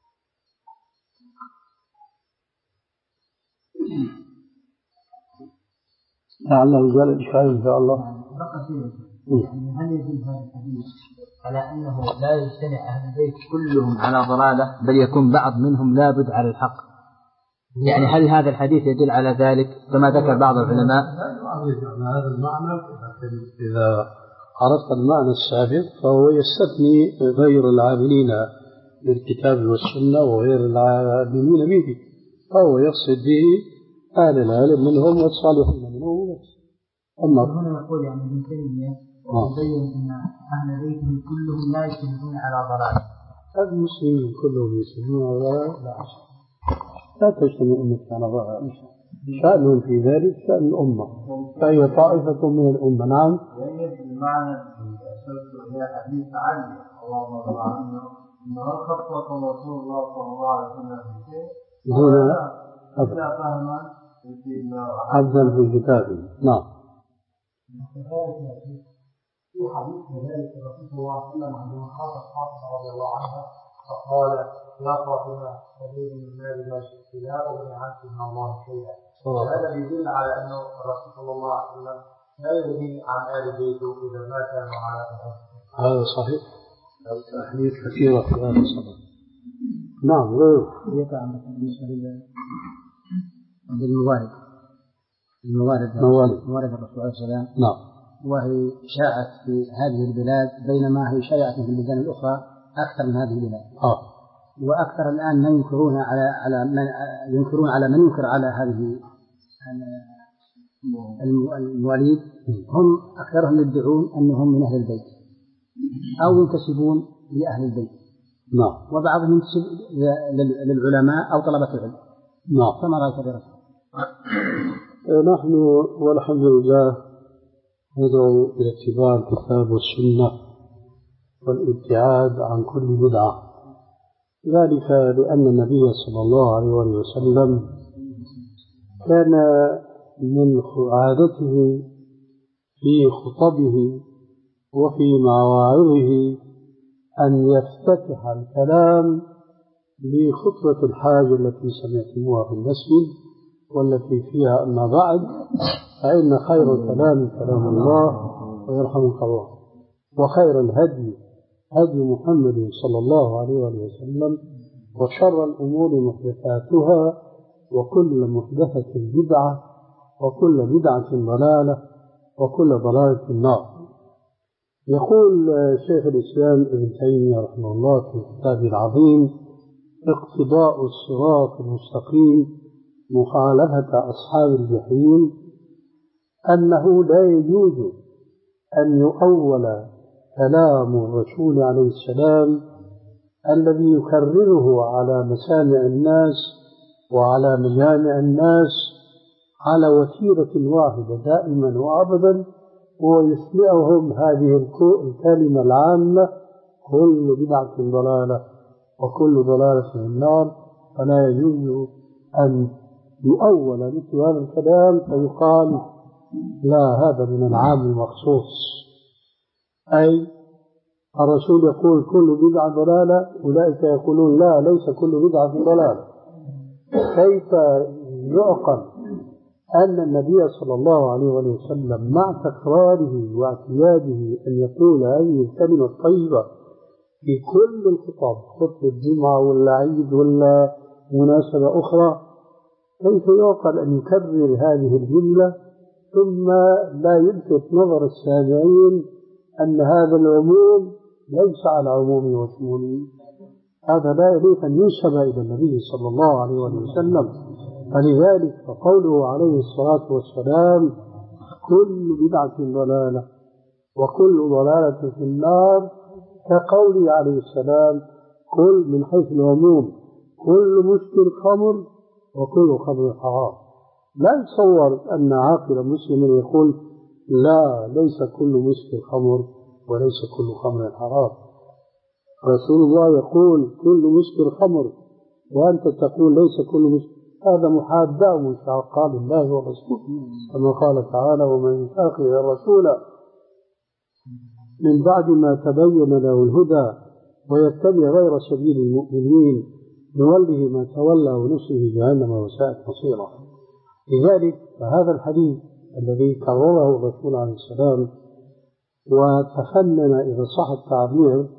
لعله زال الإشكال إن شاء الله. يعني هل يدل هذا الحديث على أنه لا يجتمع أهل البيت كلهم على ضلالة، بل يكون بعض منهم لابد على الحق؟ يعني هل هذا الحديث يدل على ذلك كما ذكر بعض العلماء؟ لا يدل على هذا المعنى، لكن إذا عرفت المعنى السابق فهو يستثني غير العاملين بالكتاب والسنة وغير العاملين به، فهو يقصد به أهل العلم منهم والصالحين منهم بس. أما هنا يقول يعني ابن تيمية يبين أن أهل بيته كلهم لا يجتمعون على ضلال. المسلمين كلهم يجتمعون على ضلال؟ لا لا تجتمع أمتك على ضلال. شأن في ذلك شأن الأمة، فهي طائفة من الأمة. نعم. يجب المعنى أشرت إلى حديث علي اللهم صل على عنه إنه خطة رسول الله صلى الله عليه وسلم في شيء هنا إلا فهما عبدا في كتابه. نعم. في حديث كذلك الرسول صلى الله عليه وسلم عندما خاطب فاطمة رضي الله عنها فقال يا فاطمة خذي من المال ما شئت لا أغني عنك من الله شيئا. هذا يدل على أنه الرسول صلى الله عليه وسلم لا يغني عن آل بيته إذا ما كانوا على أهله. هذا صحيح. أحاديث كثيرة في هذا الصدد. نعم. غير يقع بالنسبة للموارد الموارد موارد الرسول عليه السلام. نعم. وهي شاعت في هذه البلاد بينما هي شاعت في البلدان الأخرى أكثر من هذه البلاد. آه. وأكثر الآن من ينكرون على على من ينكرون على من ينكر على هذه المواليد هم أكثرهم يدعون أنهم من أهل البيت أو ينتسبون لأهل البيت. نعم. وبعضهم ينتسب للعلماء أو طلبة العلم. نعم. فما رأيك برسول؟ نحن والحمد لله ندعو إلى اتباع الكتاب والسنة والابتعاد عن كل بدعة، ذلك لأن النبي صلى الله عليه وسلم كان من عادته في خطبه وفي مواعظه أن يفتتح الكلام بخطبة الحاجة التي سمعتموها في المسجد والتي فيها أما بعد فإن خير الكلام كلام الله ويرحمك الله، وخير الهدي هدي محمد صلى الله عليه وسلم، وشر الأمور محدثاتها وكل محدثة بدعة وكل بدعة ضلالة وكل ضلالة في النار. يقول شيخ الإسلام ابن تيمية رحمه الله في كتابه العظيم اقتضاء الصراط المستقيم مخالفة أصحاب الجحيم أنه لا يجوز أن يؤول كلام الرسول عليه السلام الذي يكرره على مسامع الناس وعلى مجامع الناس على وتيرة واحدة دائما وأبدا، ويسمعهم هذه الكلمة العامة كل بدعة ضلالة وكل ضلالة في النار. فلا يجوز أن يؤول مثل هذا الكلام فيقال لا هذا من العام المخصوص، أي الرسول يقول كل بدعة ضلالة، أولئك يقولون لا ليس كل بدعة ضلالة. كيف يعقل أن النبي صلى الله عليه وسلم مع تكراره واعتياده أن يقول هذه الكلمة الطيبة في كل الخطاب، خطبة الجمعة ولا عيد ولا مناسبة أخرى، كيف يعقل أن يكرر هذه الجملة ثم لا يلفت نظر السامعين أن هذا العموم ليس على عمومه وشموله؟ هذا لا يليق أن ينسب إلى النبي صلى الله عليه وسلم. فلذلك فقوله عليه الصلاة والسلام كل بدعة ضلالة وكل ضلالة في النار كقوله عليه السلام كل من حيث العموم كل مسكر خمر وكل خمر حرام. لا يتصور أن عاقل مسلم يقول لا ليس كل مسكر خمر وليس كل خمر حرام. رسول الله يقول كل مسكر خمر وأنت تقول ليس كل مسكر، هذا محادة من قال الله ورسوله، كما قال تعالى ومن يشاقق الرسول من بعد ما تبين له الهدى ويتبع غير سبيل المؤمنين نوله ما تولى ونصره جهنم وساءت مصيره. لذلك فهذا الحديث الذي كرره الرسول عليه السلام وتفنن إذا صح التعبير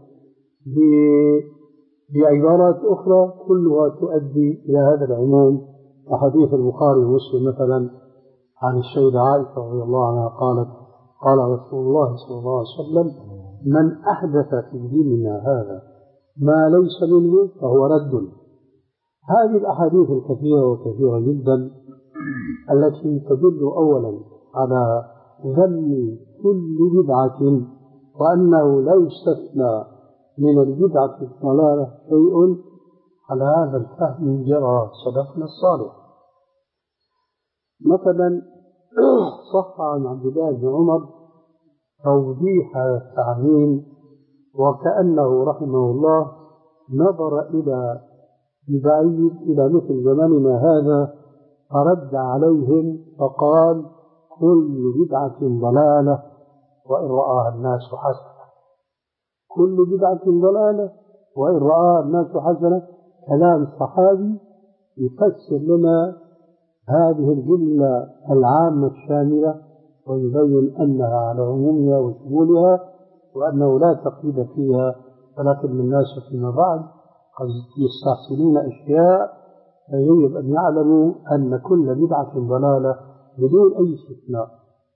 بعبارات أخرى كلها تؤدي إلى هذا العموم. وحديث البخاري ومسلم مثلا عن السيدة عائشة رضي الله عنها قالت قال رسول الله صلى الله عليه وسلم من أحدث في ديننا هذا ما ليس منه فهو رد. هذه الأحاديث الكثيرة وكثيرة جدا التي تدل أولا على ذم كل بدعة وأنه لا يستثنى من البدعة الضلالة شيء، على هذا الفهم جرى سلفنا الصالح. مثلا صح عن عبد الله بن عمر توضيح التعميم، وكأنه رحمه الله نظر إلى بعيد إلى مثل زماننا هذا فرد عليهم فقال: كل بدعة ضلالة وإن رآها الناس حسنة. كل بدعة ضلالة وإن رآها الناس حسنة. كلام صحابي يفسر لنا هذه الجملة العامة الشاملة ويبين أنها على عمومها وشمولها وأنه لا تقييد فيها، ولكن الناس فيما بعد قد يستحسنون أشياء فيجب أن يعلموا أن كل بدعة ضلالة بدون أي استثناء.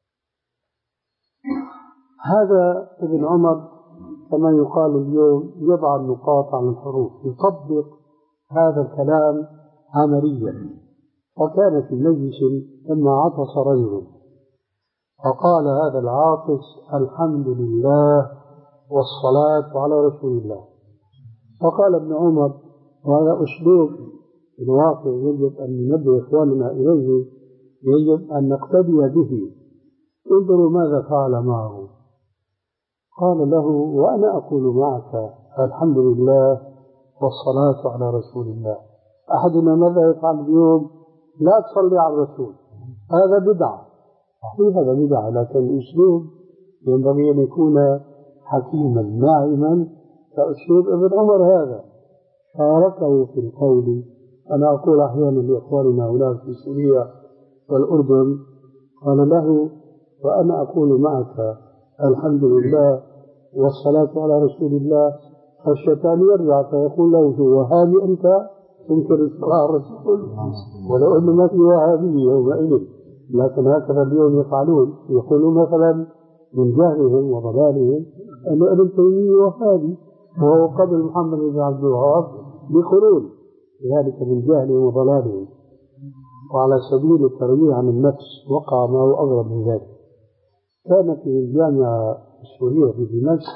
هذا ابن عمر كما يقال اليوم يضع النقاط على الحروف، يطبق هذا الكلام عمليا. وكان في مجلس لما عطس رجل فقال هذا العاطس: الحمد لله والصلاة على رسول الله. فقال ابن عمر، وهذا أسلوب الواقع يجب أن ننبه إخواننا إليه، يجب أن نقتدي به. انظروا ماذا فعل معه. قال له: وأنا أقول معك الحمد لله والصلاة على رسول الله. أحدنا ماذا يفعل اليوم؟ لا تصلي على الرسول، هذا بدعة. صحيح هذا بدعة، لكن الأسلوب ينبغي أن يكون حكيما ناعما كأسلوب ابن عمر هذا. شاركه في القول. أنا أقول أحيانا لإخواننا هناك في سوريا والأردن، قال له: وأنا أقول معك الحمد لله والصلاة على رسول الله، خشية أن يرجع فيقول له: شو وهابي أنت تنكر الصلاة على الرسول؟ ولو أنه ما في وهابي يومئذ، لكن هكذا اليوم يفعلون. يقولون مثلا من جهلهم وضلالهم أن ابن تيمية وهابي وهو قبل محمد بن عبد الوهاب بقرون، ذلك من جهلهم وضلالهم. وعلى سبيل الترويع عن النفس وقع ما هو أغرب من ذلك. كان في الجامعة السورية في دمشق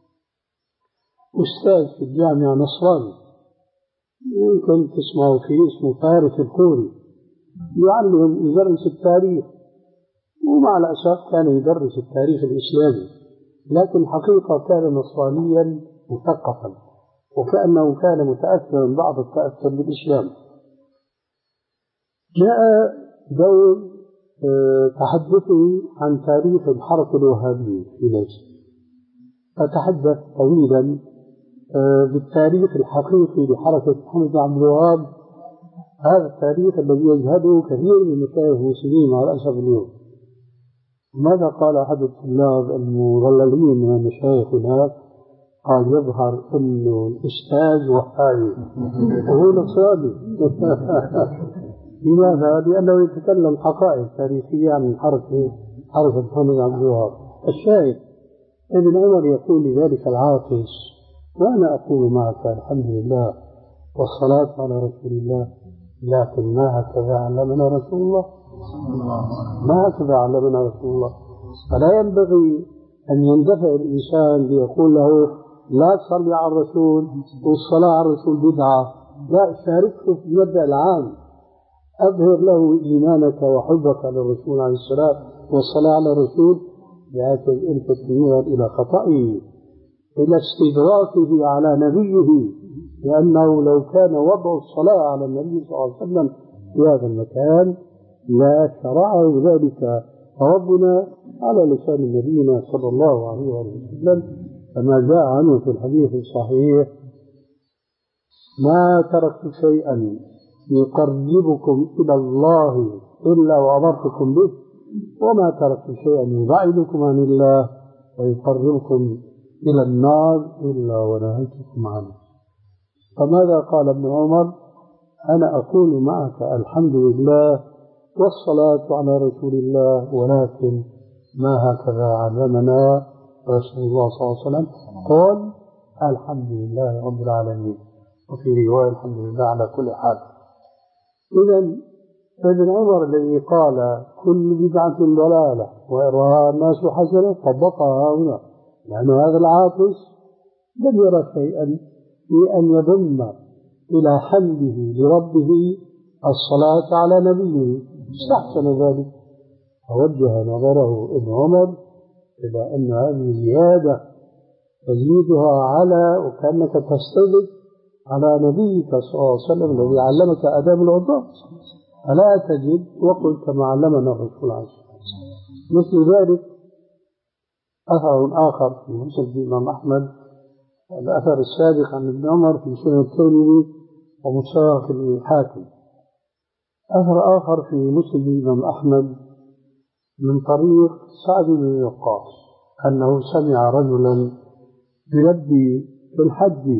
أستاذ في الجامعة نصراني، يمكن تسمعوا فيه، اسمه فارس الخوري، يعلم يدرس التاريخ، ومع الأسف كان يدرس التاريخ الإسلامي، لكن الحقيقة كان نصرانيا مثقفا، وكأنه كان متأثرا بعض التأثر بالإسلام. جاء دور تحدثه عن تاريخ الحركة الوهابية في مصر، فتحدث طويلا بالتاريخ الحقيقي لحركة محمد بن عبد الوهاب، هذا التاريخ الذي يجهده كثير من مشايخ المسلمين مع الأسف اليوم. ماذا قال أحد الطلاب المضللين من المشايخ هناك؟ قال: يظهر أنه الأستاذ وهابي وهو نصراني. لماذا؟ لأنه يتكلم حقائق تاريخية عن حركة حركة محمد بن عبد الوهاب. الشاهد ابن عمر يقول لذلك العاطس: وأنا أقول معك الحمد لله والصلاة على رسول الله، لكن ما هكذا علمنا رسول الله، ما هكذا علمنا رسول الله. فلا ينبغي أن يندفع الإنسان ليقول له لا تصلي على الرسول والصلاة على الرسول بدعة. لا، شاركه في المبدأ العام، أظهر له إيمانك وحبك للرسول عليه الصلاة والصلاة على الرسول، لكن أنت تميل إلى خطئه، إلى استدراكه على نبيه، لأنه لو كان وضع الصلاة على النبي صلى الله عليه وسلم في هذا المكان لا شرعه ذلك ربنا على لسان نبينا صلى الله عليه وسلم، كما جاء عنه في الحديث الصحيح: ما تركت شيئا يقربكم إلى الله إلا وأمرتكم به، وما تركت شيئا يبعدكم عن الله ويقربكم إلى النار إلا ونهيتكم عنه. فماذا قال ابن عمر؟ أنا أقول معك الحمد لله والصلاة على رسول الله، ولكن ما هكذا علمنا رسول الله صلى الله عليه وسلم. قال: الحمد لله رب العالمين، وفي رواية الحمد لله على كل حال. إذن ابن عمر الذي قال كل بدعة ضلالة وإرها الناس حسنة طبقها هنا، لأن هذا العاطس لم يرى شيئا في أن يضم إلى حمده لربه الصلاة على نبيه، استحسن ذلك، فوجه نظره ابن عمر إلى أن هذه زيادة تزيدها على وكأنك تستدل على نبيك صلى الله عليه وسلم الذي علمك آداب الوضوء، ألا تجد وقل كما علمنا الرسول عليه الصلاة والسلام. مثل ذلك أثر آخر في مسند الإمام أحمد، الأثر السابق عن ابن عمر في سنن الترمذي ومساق الحاكم. أثر آخر في مسند الإمام أحمد من طريق سعد بن وقاص أنه سمع رجلا يلبي في الحج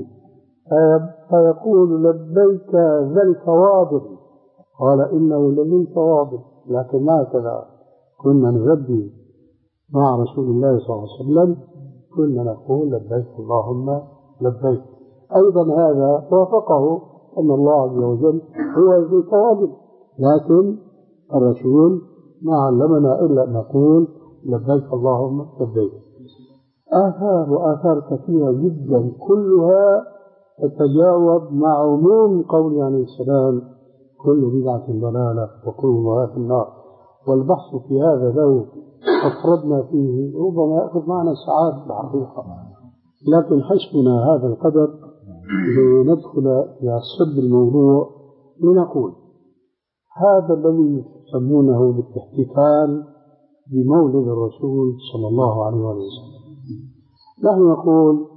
فيقول لبيك ذا الفواضل، قال إنه لذي الفواضل، لكن ما هكذا كنا نلبي مع رسول الله صلى الله عليه وسلم، كنا نقول لبيك اللهم لبيك. أيضا هذا وافقه أن الله عز وجل هو ذي الفواضل، لكن الرسول ما علمنا إلا أن نقول لبيك اللهم لبيك. آثار وآثار كثيرة جدا كلها تتجاوب مع عموم قول عليه السلام كل بدعة ضلالة وكل ضلالة في النار. والبحث في هذا لو أفردنا فيه ربما يأخذ معنا ساعات الحقيقة، لكن حسبنا هذا القدر لندخل إلى صلب الموضوع لنقول هذا الذي يسمونه بالاحتفال بمولد الرسول صلى الله عليه وسلم. نحن نقول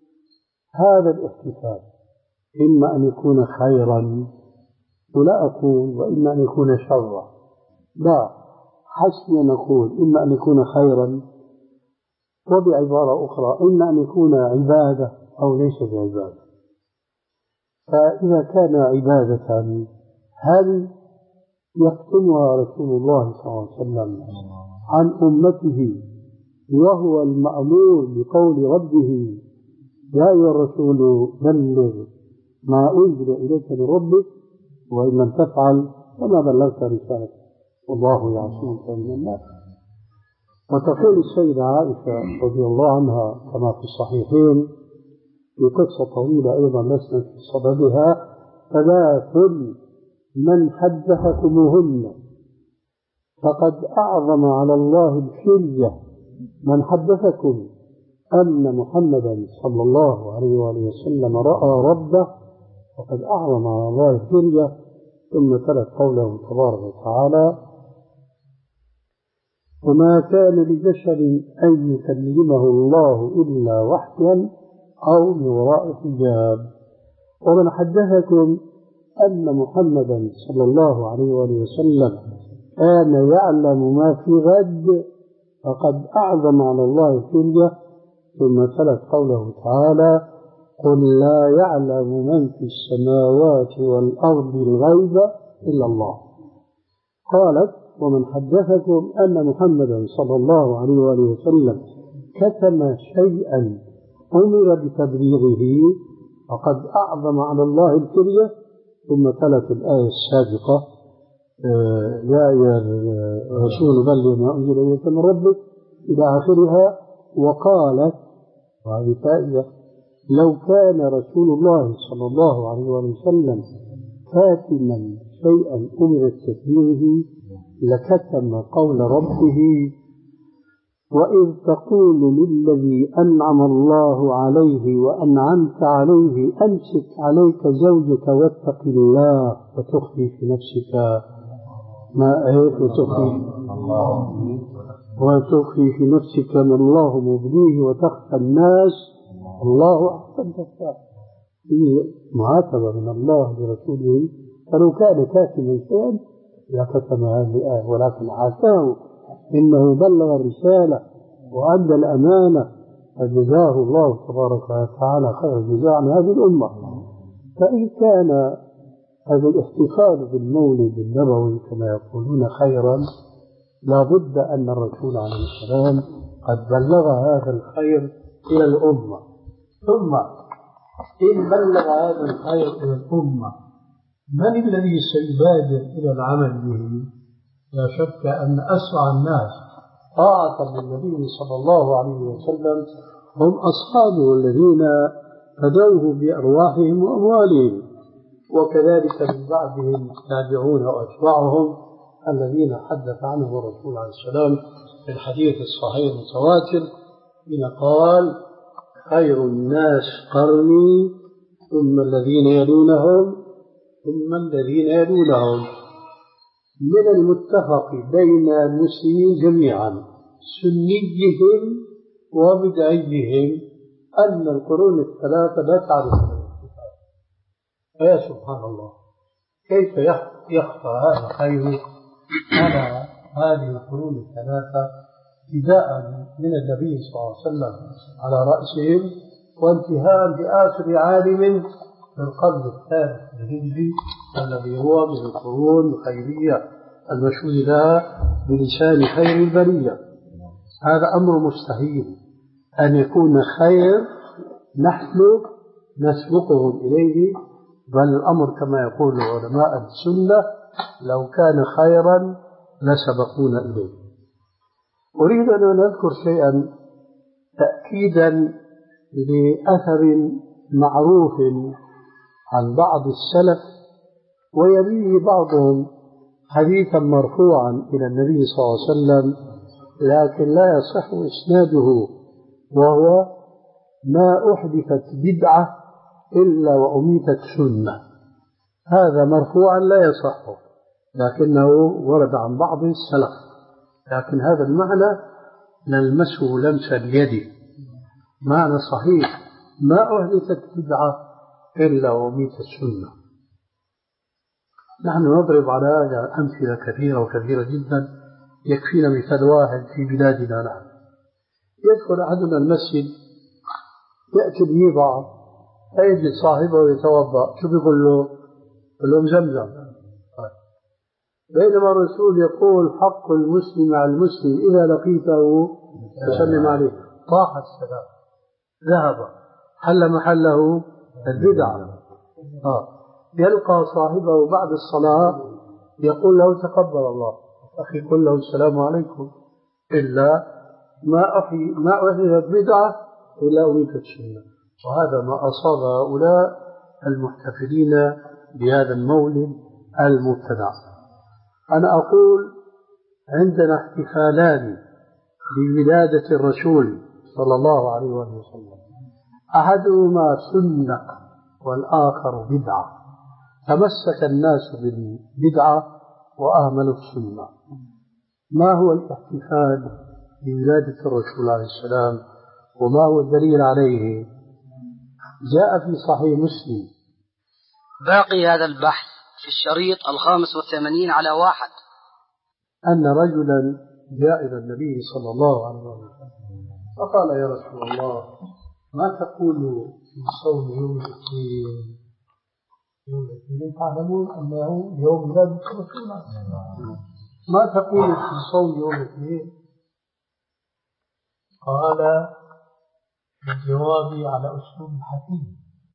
هذا الاحتفال إما أن يكون خيرا، ولا أقول وإما أن يكون شرا، لا، حسنا نقول إما أن يكون خيرا، وبعبارة أخرى إما أن يكون عبادة أو ليس بعبادة. فإذا كان عبادة هل يختمها رسول الله صلى الله عليه وسلم عن أمته وهو المأمور بقول ربه يا أيها الرسول بلغ ما أنزل إليك من ربك وإن لم تفعل فما بلغت رسالته والله يعصمك من الناس. وتقول السيدة عائشة رضي الله عنها كما في الصحيحين في قصة طويلة أيضا لسنا في صددها: ثلاث من حدثكموهن فقد أعظم على الله الحجة من حدثكم أن محمدا صلى الله عليه وآله وسلم رأى ربه فقد أعظم على الله الحجة. ثم تلت قوله تبارك وتعالى: وما كان لبشر أن يكلمه الله إلا وحيا أو من وراء حجاب. ومن حدثكم أن محمدا صلى الله عليه وآله وسلم كان يعلم ما في غد فقد أعظم على الله الحجة. ثم تلت قوله تعالى: قل لا يعلم من في السماوات والأرض الغيب إلا الله. قالت: ومن حدثكم أن محمدا صلى الله عليه وآله وسلم كتم شيئا أمر بتبليغه فقد أعظم على الله الكرية. ثم تلت الآية السابقة: يا أيها الرسول بلغ ما أنزل إليك من ربك إلى آخرها. وقالت، وهذه فائدة: لو كان رسول الله صلى الله عليه وسلم كاتما شيئا أمر بتبليغه لكتم قول ربه: وإذ تقول للذي أنعم الله عليه وأنعمت عليه أمسك عليك زوجك واتق الله وتخفي في نفسك ما أهيت وتخفي وتخفي في نفسك ما الله مبديه وتخفى الناس الله أحسن تخفى. في معاتبة من الله لرسوله، فلو كان كاتما شيئا لكتم هذه الآية، ولكن عاتاه إنه بلغ الرسالة وأدى الأمانة فجزاه الله تبارك وتعالى خير الجزاء عن هذه الأمة. فإن كان هذا الاحتفال بالمولد النبوي كما يقولون خيرا، لا بد أن الرسول عليه السلام قد بلغ هذا الخير إلى الأمة. ثم إن بلغ هذا الخير إلى الأمة، من الذي سيبادر إلى العمل به؟ لا شك أن أسرع الناس طاعة للنبي صلى الله عليه وسلم هم أصحابه الذين فدوه بأرواحهم وأموالهم. وكذلك من بعدهم التابعون وأتباعهم الذين حدث عنهم الرسول عليه السلام في الحديث الصحيح المتواتر حين قال خير الناس قرني ثم الذين يلونهم ثم الذين يلونهم. من المتفق بين المسلمين جميعا سنيهم وبدعيهم أن القرون الثلاثة لا تعرف الاتفاق. فيا سبحان الله، كيف يخفى هذا الخير على هذه القرون الثلاثة ابتداء من النبي صلى الله عليه وسلم على رأسهم وانتهاء بآخر عالم في القرن الثالث الهجري الذي هو من القرون الخيرية المشهود لها بلسان خير البرية. هذا أمر مستحيل أن يكون خير نحن نسبقهم إليه، بل الأمر كما يقول علماء السنة لو كان خيرا لسبقونا إليه. أريد أن أذكر شيئا تأكيدا لأثر معروف عن بعض السلف ويرويه بعضهم حديثا مرفوعا إلى النبي صلى الله عليه وسلم لكن لا يصح إسناده، وهو ما أحدثت بدعة إلا وأميتت سنة. هذا مرفوعا لا يصح لكنه ورد عن بعض السلف، لكن هذا المعنى نلمسه لمس اليد، معنى صحيح ما أحدثت بدعة إلا وأميتت سنة. نحن نضرب على هذا أمثلة كثيرة وكثيرة جدا، يكفينا مثال واحد في بلادنا نحن. يدخل أحدنا المسجد يأتي بيضع فيجد صاحبه يتوضأ، شو بيقول له؟ يقول له زمزم. بينما الرسول يقول حق المسلم على المسلم إذا لقيته فسلم عليه. طاح السلام، ذهب، حل محله البدعة. آه. يلقى صاحبه بعد الصلاة يقول له تقبل الله، أخي قل له السلام عليكم، إلا ما أحي ما أحدثت بدعة إلا أميتت سنة. وهذا ما أصاب هؤلاء المحتفلين بهذا المولد المبتدع. أنا أقول عندنا احتفالان بولادة الرسول صلى الله عليه وسلم، أحدهما سنة والآخر بدعة، تمسك الناس بالبدعة وأهملوا السنة. ما هو الاحتفال بولادة الرسول عليه السلام وما هو الدليل عليه؟ جاء في صحيح مسلم. باقي هذا البحث في الشريط الخامس والثمانين على واحد. أن رجلا جاء إلى النبي صلى الله عليه وسلم فقال يا رسول الله ما تقول في صوم يوم الاثنين؟ يوم الاثنين تعلمون أنه يوم ولادة الرسول، ما تقول في صوم يوم الاثنين؟ قال الجواب على أسلوب حكيم